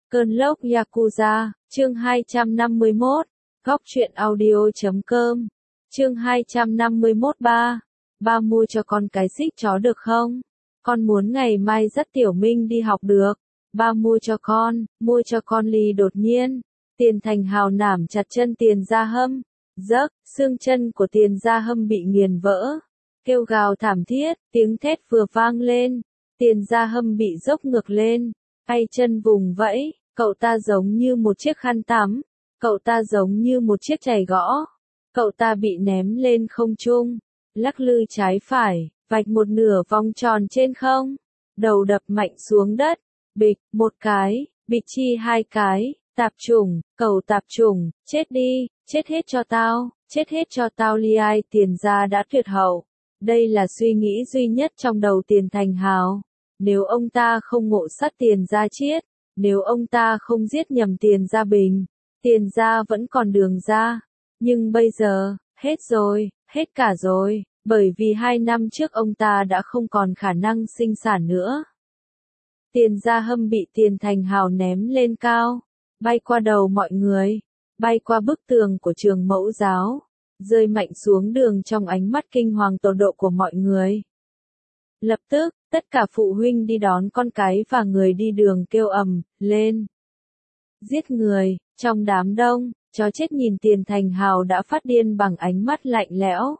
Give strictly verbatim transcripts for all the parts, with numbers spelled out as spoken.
Cơn lốc Yakuza, chương hai trăm năm mươi mốt, góc truyện audio chấm com, chương hai trăm năm mươi mốt ba, ba mua cho con cái xích chó được không? Con muốn ngày mai dắt Tiểu Minh đi học được. Ba mua cho con, mua cho con ly đột nhiên. Tiền Thành Hào nảm chặt chân Tiền Gia Hâm. Giấc, xương chân của Tiền Gia Hâm bị nghiền vỡ. Kêu gào thảm thiết, tiếng thét vừa vang lên. Tiền Gia Hâm bị dốc ngược lên. Tay chân vùng vẫy, cậu ta giống như một chiếc khăn tắm. Cậu ta giống như một chiếc chày gõ. Cậu ta bị ném lên không trung. Lắc lư trái phải, vạch một nửa vòng tròn trên không. Đầu đập mạnh xuống đất. Bịch, một cái, bịch chi hai cái. Tạp chủng, cầu tạp chủng, chết đi, chết hết cho tao, chết hết cho tao. Li-ai Tiền Gia đã tuyệt hậu. Đây là suy nghĩ duy nhất trong đầu Tiền Thành Hào. Nếu ông ta không ngộ sát Tiền Gia Chiết, nếu ông ta không giết nhầm Tiền Gia Bình, Tiền Gia vẫn còn đường ra. Nhưng bây giờ, hết rồi, hết cả rồi, bởi vì hai năm trước ông ta đã không còn khả năng sinh sản nữa. Tiền Gia Hâm bị Tiền Thành Hào ném lên cao, bay qua đầu mọi người, bay qua bức tường của trường mẫu giáo, rơi mạnh xuống đường trong ánh mắt kinh hoàng tột độ của mọi người. Lập tức, tất cả phụ huynh đi đón con cái và người đi đường kêu ầm lên. Giết người, trong đám đông, chó chết nhìn Tiền Thành Hào đã phát điên bằng ánh mắt lạnh lẽo.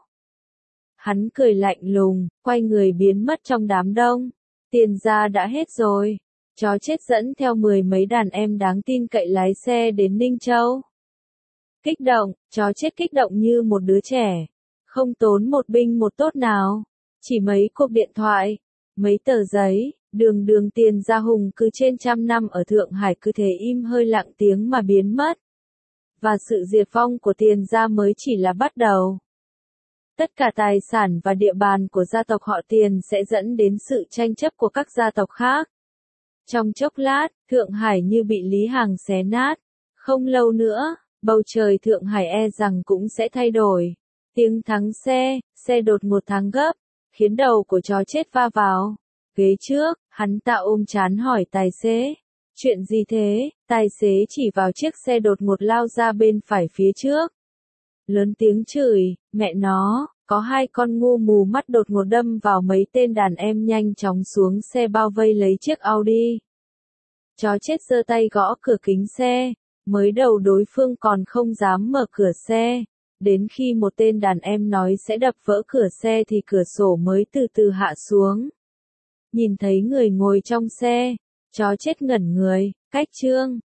Hắn cười lạnh lùng, quay người biến mất trong đám đông. Tiền Gia đã hết rồi. Chó chết dẫn theo mười mấy đàn em đáng tin cậy lái xe đến Ninh Châu. Kích động, chó chết kích động như một đứa trẻ. Không tốn một binh một tốt nào. Chỉ mấy cuộc điện thoại, mấy tờ giấy, đường đường Tiền Gia hùng cứ trên trăm năm ở Thượng Hải cứ thế im hơi lặng tiếng mà biến mất. Và sự diệt vong của Tiền Gia mới chỉ là bắt đầu. Tất cả tài sản và địa bàn của gia tộc họ Tiền sẽ dẫn đến sự tranh chấp của các gia tộc khác. Trong chốc lát, Thượng Hải như bị Lý Hàng xé nát. Không lâu nữa, bầu trời Thượng Hải e rằng cũng sẽ thay đổi. Tiếng thắng xe, xe đột ngột thắng gấp, khiến đầu của chó chết va vào ghế trước, hắn ta ôm trán hỏi tài xế. Chuyện gì thế? Tài xế chỉ vào chiếc xe đột ngột lao ra bên phải phía trước. Lớn tiếng chửi, mẹ nó, có hai con ngu mù mắt đột ngột đâm vào mấy tên đàn em nhanh chóng xuống xe bao vây lấy chiếc Audi. Chó chết giơ tay gõ cửa kính xe, mới đầu đối phương còn không dám mở cửa xe. Đến khi một tên đàn em nói sẽ đập vỡ cửa xe thì cửa sổ mới từ từ hạ xuống. Nhìn thấy người ngồi trong xe, chó chết ngẩn người, cách Trương,